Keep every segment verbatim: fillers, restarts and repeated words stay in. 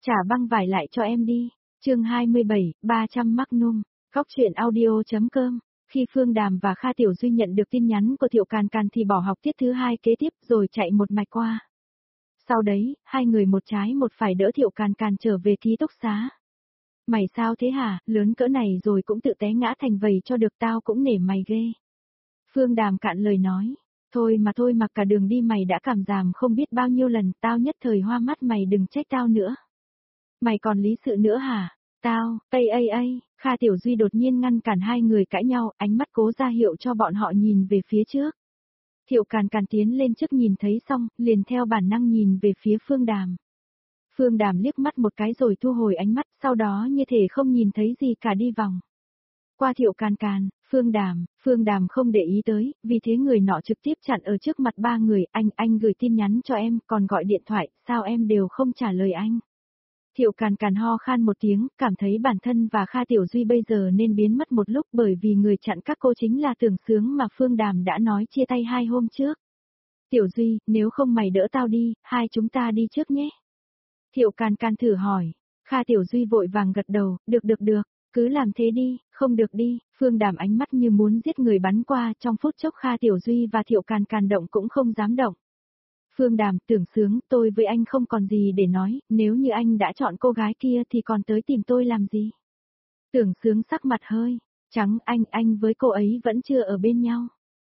Trả băng vải lại cho em đi. Chương hai mươi bảy, ba trăm Magnum. Góc truyện audio.com. Khi Phương Đàm và Kha Tiểu Duy nhận được tin nhắn của Thiệu Càn Càn thì bỏ học tiết thứ hai kế tiếp rồi chạy một mạch qua. Sau đấy, hai người một trái một phải đỡ Thiệu Càn Càn trở về ký túc xá. Mày sao thế hả, lớn cỡ này rồi cũng tự té ngã thành vầy cho được, tao cũng nể mày ghê. Phương Đàm cạn lời nói, thôi mà thôi mà cả đường đi mày đã cảm giảm không biết bao nhiêu lần, tao nhất thời hoa mắt, mày đừng trách tao nữa. Mày còn lý sự nữa hả? Tao, ây ây ây, Kha Tiểu Duy đột nhiên ngăn cản hai người cãi nhau, ánh mắt cố ra hiệu cho bọn họ nhìn về phía trước. Thiệu Càn Càn tiến lên trước nhìn thấy xong, liền theo bản năng nhìn về phía Phương Đàm. Phương Đàm liếc mắt một cái rồi thu hồi ánh mắt, sau đó như thể không nhìn thấy gì cả đi vòng qua Thiệu Càn Càn. Phương Đàm, Phương Đàm không để ý tới, vì thế người nọ trực tiếp chặn ở trước mặt ba người, anh, anh gửi tin nhắn cho em, còn gọi điện thoại, sao em đều không trả lời anh. Thiệu Càn Càn ho khan một tiếng, cảm thấy bản thân và Kha Tiểu Duy bây giờ nên biến mất một lúc, bởi vì người chặn các cô chính là Tưởng Sướng mà Phương Đàm đã nói chia tay hai hôm trước. Tiểu Duy, nếu không mày đỡ tao đi, hai chúng ta đi trước nhé. Thiệu Càn Càn thử hỏi. Kha Tiểu Duy vội vàng gật đầu, được được được, cứ làm thế đi, không được đi. Phương Đàm ánh mắt như muốn giết người bắn qua, trong phút chốc Kha Tiểu Duy và Thiệu Càn Càn động cũng không dám động. Phương Đàm, Tưởng Sướng, tôi với anh không còn gì để nói, nếu như anh đã chọn cô gái kia thì còn tới tìm tôi làm gì? Tưởng Sướng sắc mặt hơi trắng, anh, anh với cô ấy vẫn chưa ở bên nhau.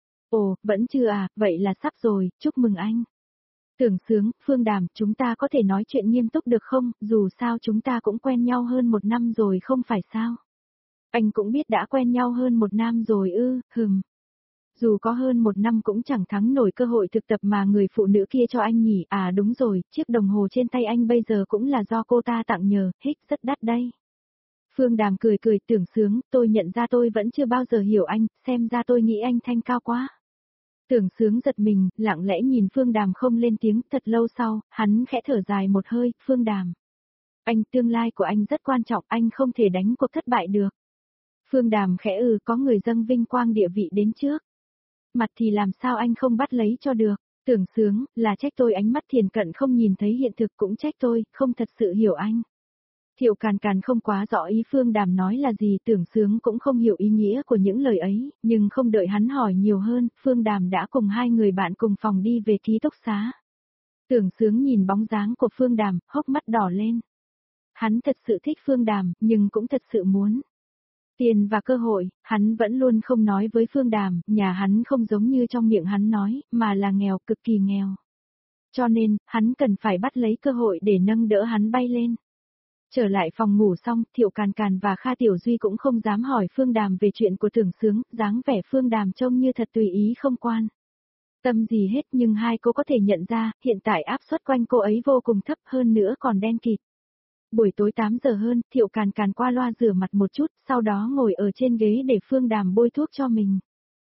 Ồ, vẫn chưa à, vậy là sắp rồi, chúc mừng anh. Tưởng Sướng, Phương Đàm, chúng ta có thể nói chuyện nghiêm túc được không, dù sao chúng ta cũng quen nhau hơn một năm rồi không phải sao? Anh cũng biết đã quen nhau hơn một năm rồi ư, hừm. Dù có hơn một năm cũng chẳng thắng nổi cơ hội thực tập mà người phụ nữ kia cho anh nhỉ, à đúng rồi, chiếc đồng hồ trên tay anh bây giờ cũng là do cô ta tặng nhờ, hích rất đắt đây. Phương Đàm cười cười, Tưởng Sướng, tôi nhận ra tôi vẫn chưa bao giờ hiểu anh, xem ra tôi nghĩ anh thanh cao quá. Tưởng Sướng giật mình, lặng lẽ nhìn Phương Đàm không lên tiếng, thật lâu sau, hắn khẽ thở dài một hơi, Phương Đàm. Anh, tương lai của anh rất quan trọng, anh không thể đánh cuộc thất bại được. Phương Đàm khẽ ừ, có người dâng vinh quang địa vị đến trước. Mặt thì làm sao anh không bắt lấy cho được. Tưởng Sướng, là trách tôi ánh mắt thiền cận không nhìn thấy hiện thực, cũng trách tôi, không thật sự hiểu anh. Thiệu Càn Càn không quá rõ ý Phương Đàm nói là gì, Tưởng Sướng cũng không hiểu ý nghĩa của những lời ấy, nhưng không đợi hắn hỏi nhiều hơn, Phương Đàm đã cùng hai người bạn cùng phòng đi về ký túc xá. Tưởng Sướng nhìn bóng dáng của Phương Đàm, hốc mắt đỏ lên. Hắn thật sự thích Phương Đàm, nhưng cũng thật sự muốn tiền và cơ hội, hắn vẫn luôn không nói với Phương Đàm, nhà hắn không giống như trong miệng hắn nói, mà là nghèo, cực kỳ nghèo. Cho nên, hắn cần phải bắt lấy cơ hội để nâng đỡ hắn bay lên. Trở lại phòng ngủ xong, Thiệu Càn Càn và Kha Tiểu Duy cũng không dám hỏi Phương Đàm về chuyện của Tưởng Sướng, dáng vẻ Phương Đàm trông như thật tùy ý không quan tâm gì hết, nhưng hai cô có thể nhận ra, hiện tại áp suất quanh cô ấy vô cùng thấp, hơn nữa còn đen kịt. Buổi tối tám giờ hơn, Thiệu Càn Càn qua loa rửa mặt một chút, sau đó ngồi ở trên ghế để Phương Đàm bôi thuốc cho mình.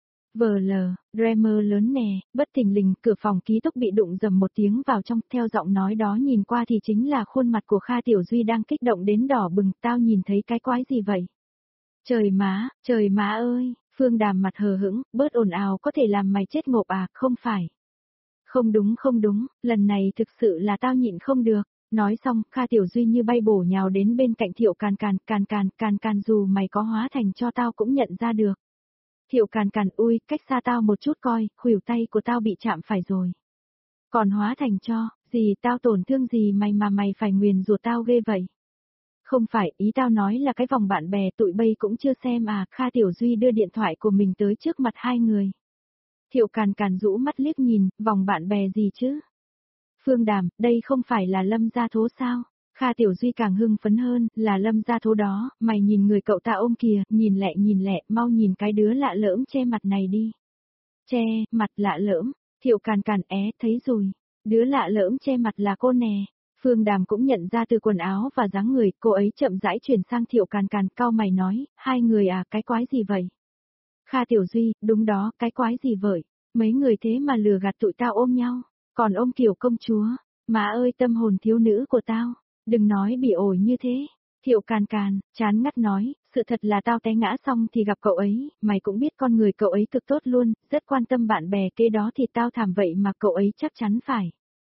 Vờ lờ, Dreamer lớn nè, bất thình lình, cửa phòng ký túc bị đụng dầm một tiếng vào trong, theo giọng nói đó nhìn qua thì chính là khuôn mặt của Kha Tiểu Duy đang kích động đến đỏ bừng, tao nhìn thấy cái quái gì vậy? Trời má, trời má ơi, Phương Đàm mặt hờ hững, bớt ồn ào có thể làm mày chết ngộp à, không phải. Không đúng không đúng, lần này thực sự là tao nhịn không được. Nói xong, Kha Tiểu Duy như bay bổ nhào đến bên cạnh Thiệu Càn Càn, Càn Càn, Càn Càn dù mày có hóa thành cho tao cũng nhận ra được. Thiệu Càn Càn, ui, cách xa tao một chút coi, khuỷu tay của tao bị chạm phải rồi. Còn hóa thành cho, gì tao tổn thương gì mày mà mày phải nguyền rủa tao ghê vậy? Không phải, ý tao nói là cái vòng bạn bè tụi bay cũng chưa xem à, Kha Tiểu Duy đưa điện thoại của mình tới trước mặt hai người. Thiệu Càn Càn rũ mắt liếc nhìn, vòng bạn bè gì chứ? Phương Đàm, đây không phải là Lâm Gia Thố sao? Kha Tiểu Duy càng hưng phấn hơn, là Lâm Gia Thố đó, mày nhìn người cậu ta ôm kìa, nhìn lẹ nhìn lẹ, mau nhìn cái đứa lạ lỡm che mặt này đi. Che, mặt lạ lỡm, Thiệu Càn Càn é, thấy rồi, đứa lạ lỡm che mặt là cô nè. Phương Đàm cũng nhận ra từ quần áo và dáng người, cô ấy chậm rãi chuyển sang Thiệu Càn Càn, cau mày nói, hai người à, cái quái gì vậy? Kha Tiểu Duy, đúng đó, cái quái gì vậy? Mấy người thế mà lừa gạt tụi tao ôm nhau. Còn ôm kiểu công chúa, má ơi tâm hồn thiếu nữ của tao, đừng nói bị ổi như thế. Thiệu Càn Càn, chán ngắt nói, sự thật là tao té ngã xong thì gặp cậu ấy, mày cũng biết con người cậu ấy cực tốt luôn, rất quan tâm bạn bè kế đó thì tao thảm vậy mà cậu ấy chắc chắn phải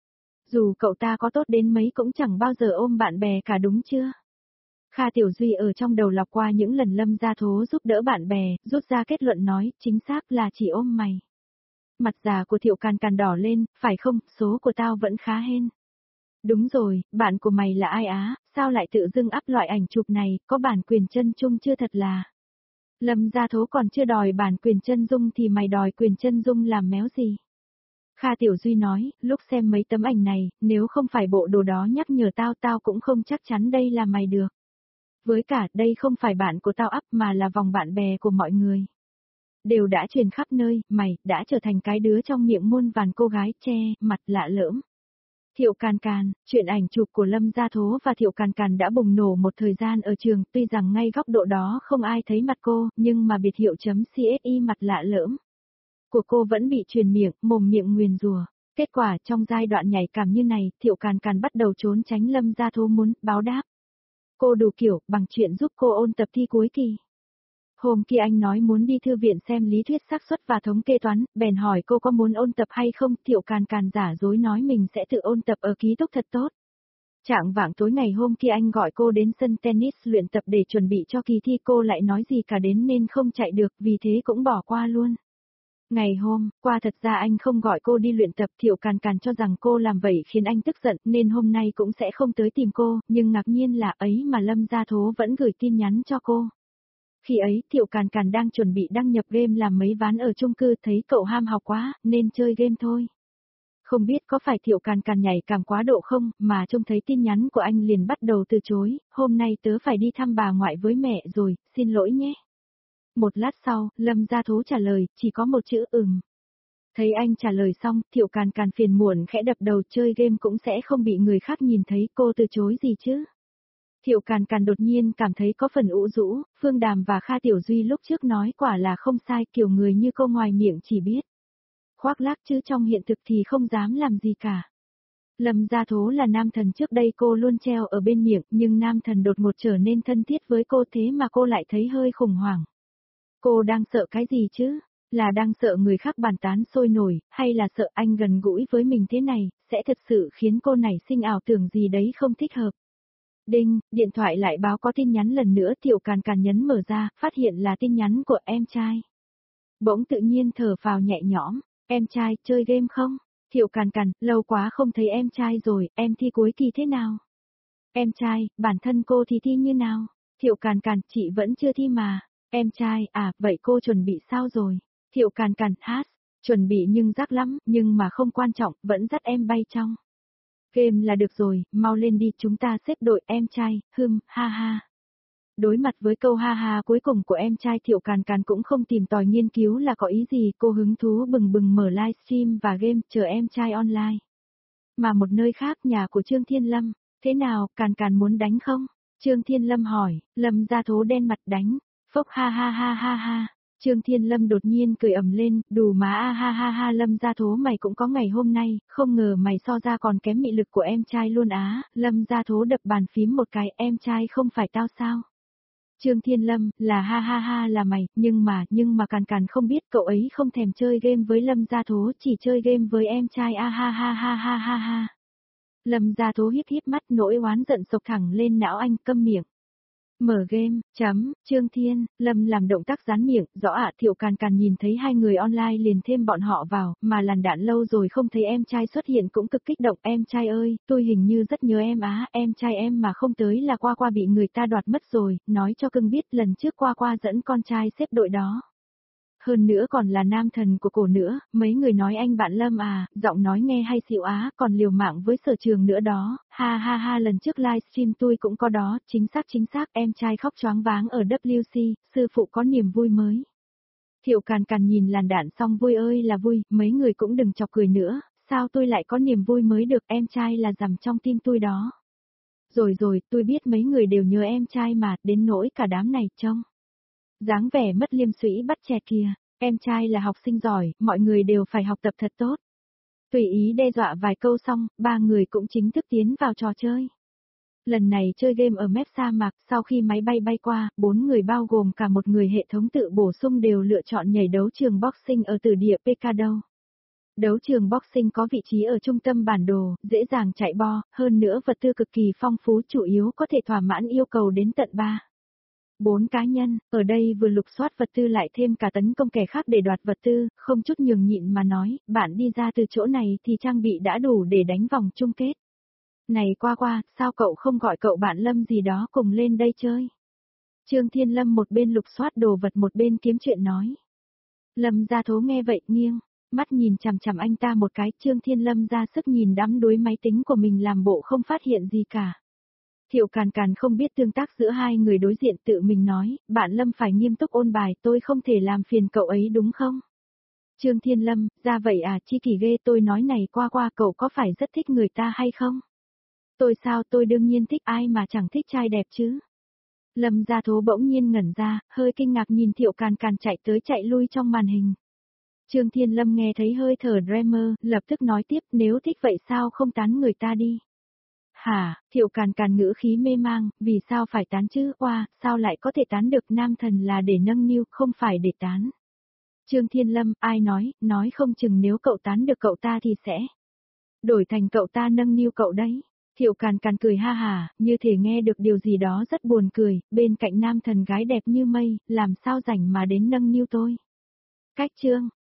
Dù cậu ta có tốt đến mấy cũng chẳng bao giờ ôm bạn bè cả đúng chưa? Kha Tiểu Duy ở trong đầu lọc qua những lần Lâm Gia Thố giúp đỡ bạn bè, rút ra kết luận nói, chính xác là chỉ ôm mày. Mặt già của Thiệu Càn Càn đỏ lên, phải không, số của tao vẫn khá hên. Đúng rồi, bạn của mày là ai á, sao lại tự dưng up loại ảnh chụp này, có bản quyền chân dung chưa thật là. Lâm Gia Thố còn chưa đòi bản quyền chân dung thì mày đòi quyền chân dung làm méo gì. Kha Tiểu Duy nói, lúc xem mấy tấm ảnh này, nếu không phải bộ đồ đó nhắc nhở tao tao cũng không chắc chắn đây là mày được. Với cả, đây không phải bạn của tao up mà là vòng bạn bè của mọi người. Đều đã truyền khắp nơi, mày, đã trở thành cái đứa trong miệng muôn vàn cô gái che, mặt lạ lỡm. Thiệu Càn Càn, chuyện ảnh chụp của Lâm Gia Thố và Thiệu Càn Càn đã bùng nổ một thời gian ở trường, tuy rằng ngay góc độ đó không ai thấy mặt cô, nhưng mà biệt hiệu chấm xi mặt lạ lỡm của cô vẫn bị truyền miệng, mồm miệng nguyền rủa. Kết quả trong giai đoạn nhạy cảm như này, Thiệu Càn Càn bắt đầu trốn tránh Lâm Gia Thố muốn báo đáp. Cô đủ kiểu, bằng chuyện giúp cô ôn tập thi cuối kỳ. Hôm kia anh nói muốn đi thư viện xem lý thuyết xác suất và thống kê toán, bèn hỏi cô có muốn ôn tập hay không, Thiệu Càn Càn giả dối nói mình sẽ tự ôn tập ở ký túc thật tốt. Trạng vạng tối ngày hôm kia anh gọi cô đến sân tennis luyện tập để chuẩn bị cho kỳ thi, cô lại nói gì cả đến nên không chạy được, vì thế cũng bỏ qua luôn. Ngày hôm qua thật ra anh không gọi cô đi luyện tập, Thiệu Càn Càn cho rằng cô làm vậy khiến anh tức giận nên hôm nay cũng sẽ không tới tìm cô, nhưng ngạc nhiên là ấy mà Lâm Gia Thố vẫn gửi tin nhắn cho cô. Khi ấy, Thiệu Càn Càn đang chuẩn bị đăng nhập game làm mấy ván ở chung cư, thấy cậu ham học quá, nên chơi game thôi. Không biết có phải Thiệu Càn Càn nhảy cảm quá độ không, mà trông thấy tin nhắn của anh liền bắt đầu từ chối, hôm nay tớ phải đi thăm bà ngoại với mẹ rồi, xin lỗi nhé. Một lát sau, Lâm Gia Thố trả lời, chỉ có một chữ ừm. Thấy anh trả lời xong, Thiệu Càn Càn phiền muộn khẽ đập đầu, chơi game cũng sẽ không bị người khác nhìn thấy, cô từ chối gì chứ. Thiệu Càn Càn đột nhiên cảm thấy có phần ủ rũ, Phương Đàm và Kha Tiểu Duy lúc trước nói quả là không sai, kiểu người như cô ngoài miệng chỉ biết khoác lác chứ trong hiện thực thì không dám làm gì cả. Lâm Gia Thố là nam thần, trước đây cô luôn treo ở bên miệng, nhưng nam thần đột ngột trở nên thân thiết với cô, thế mà cô lại thấy hơi khủng hoảng. Cô đang sợ cái gì chứ? Là đang sợ người khác bàn tán sôi nổi, hay là sợ anh gần gũi với mình thế này, sẽ thật sự khiến cô nảy sinh ảo tưởng gì đấy không thích hợp. Đinh, điện thoại lại báo có tin nhắn lần nữa, Thiệu Càn Càn nhấn mở ra, phát hiện là tin nhắn của em trai. Bỗng tự nhiên thở phào nhẹ nhõm, em trai, chơi game không? Thiệu Càn Càn, lâu quá không thấy em trai rồi, em thi cuối kỳ thế nào? Em trai, bản thân cô thì thi như nào? Thiệu Càn Càn, chị vẫn chưa thi mà. Em trai, à, vậy cô chuẩn bị sao rồi? Thiệu Càn Càn, hát, chuẩn bị nhưng rắc lắm, nhưng mà không quan trọng, vẫn dắt em bay trong game là được rồi, mau lên đi, chúng ta xếp đội, em trai, hừm, ha ha. Đối mặt với câu ha ha cuối cùng của em trai, Thiệu Càn Càn cũng không tìm tòi nghiên cứu là có ý gì, cô hứng thú bừng bừng mở livestream và game, chờ em trai online. Mà một nơi khác, nhà của Trương Thiên Lâm, thế nào, Càn Càn muốn đánh không? Trương Thiên Lâm hỏi, Lâm Gia Thố đen mặt đánh, phốc ha ha ha ha ha. Trương Thiên Lâm đột nhiên cười ầm lên, đù má a ha ha ha, Lâm Gia Thố mày cũng có ngày hôm nay, không ngờ mày so ra còn kém mị lực của em trai luôn á. Lâm Gia Thố đập bàn phím một cái, em trai không phải tao sao? Trương Thiên Lâm, là ha ha ha là mày, nhưng mà, nhưng mà Càn Càn không biết cậu ấy không thèm chơi game với Lâm Gia Thố, chỉ chơi game với em trai a ha ha ha ha ha ha. Lâm Gia Thố híp híp mắt, nỗi oán giận sộc thẳng lên não anh, câm miệng. Mở game, chấm, Trương Thiên, Lâm làm động tác dán miệng, rõ ạ. Thiệu Càn Càn nhìn thấy hai người online liền thêm bọn họ vào, mà làn đạn lâu rồi không thấy em trai xuất hiện cũng cực kích động, em trai ơi, tôi hình như rất nhớ em á, em trai em mà không tới là Qua Qua bị người ta đoạt mất rồi, nói cho cưng biết lần trước Qua Qua dẫn con trai xếp đội đó. Hơn nữa còn là nam thần của cổ nữa, mấy người nói anh bạn Lâm à, giọng nói nghe hay xịu á, còn liều mạng với Sở Trường nữa đó, ha ha ha, lần trước livestream tôi cũng có đó, chính xác chính xác, em trai khóc choáng váng ở W C, sư phụ có niềm vui mới. Thiệu Càn Càn nhìn làn đạn xong vui ơi là vui, mấy người cũng đừng chọc cười nữa, sao tôi lại có niềm vui mới được, em trai là dằm trong tim tôi đó. Rồi rồi, tôi biết mấy người đều nhớ em trai mà, đến nỗi cả đám này trông dáng vẻ mất liêm sĩ bắt chẹt kìa, em trai là học sinh giỏi, mọi người đều phải học tập thật tốt. Tùy ý đe dọa vài câu xong, ba người cũng chính thức tiến vào trò chơi. Lần này chơi game ở mép sa mạc, sau khi máy bay bay qua, bốn người bao gồm cả một người hệ thống tự bổ sung đều lựa chọn nhảy đấu trường boxing ở tử địa Pekado. Đấu trường boxing có vị trí ở trung tâm bản đồ, dễ dàng chạy bo, hơn nữa vật tư cực kỳ phong phú, chủ yếu có thể thỏa mãn yêu cầu đến tận ba. Bốn cá nhân, ở đây vừa lục soát vật tư lại thêm cả tấn công kẻ khác để đoạt vật tư, không chút nhường nhịn mà nói, bạn đi ra từ chỗ này thì trang bị đã đủ để đánh vòng chung kết. Này qua qua, sao cậu không gọi cậu bạn Lâm gì đó cùng lên đây chơi? Trương Thiên Lâm một bên lục soát đồ vật một bên kiếm chuyện nói. Lâm Gia Thố nghe vậy nghiêng, mắt nhìn chằm chằm anh ta một cái, Trương Thiên Lâm ra sức nhìn đắm đuối máy tính của mình làm bộ không phát hiện gì cả. Thiệu Càn Càn không biết tương tác giữa hai người đối diện tự mình nói, bạn Lâm phải nghiêm túc ôn bài, tôi không thể làm phiền cậu ấy đúng không? Trương Thiên Lâm, ra vậy à, chi kỳ ghê, tôi nói này qua qua, cậu có phải rất thích người ta hay không? Tôi sao, tôi đương nhiên thích, ai mà chẳng thích trai đẹp chứ? Lâm Gia Thố bỗng nhiên ngẩn ra, hơi kinh ngạc nhìn Thiệu Càn Càn chạy tới chạy lui trong màn hình. Trương Thiên Lâm nghe thấy hơi thở Dreamer, lập tức nói tiếp, nếu thích vậy sao không tán người ta đi? Hả, Thiệu Càn Càn ngữ khí mê mang, vì sao phải tán chứ, oa, sao lại có thể tán được, nam thần là để nâng niu, không phải để tán. Trương Thiên Lâm, ai nói, nói không chừng nếu cậu tán được cậu ta thì sẽ đổi thành cậu ta nâng niu cậu đấy. Thiệu Càn Càn cười ha hà, như thể nghe được điều gì đó rất buồn cười, bên cạnh nam thần gái đẹp như mây, làm sao rảnh mà đến nâng niu tôi. Cách chương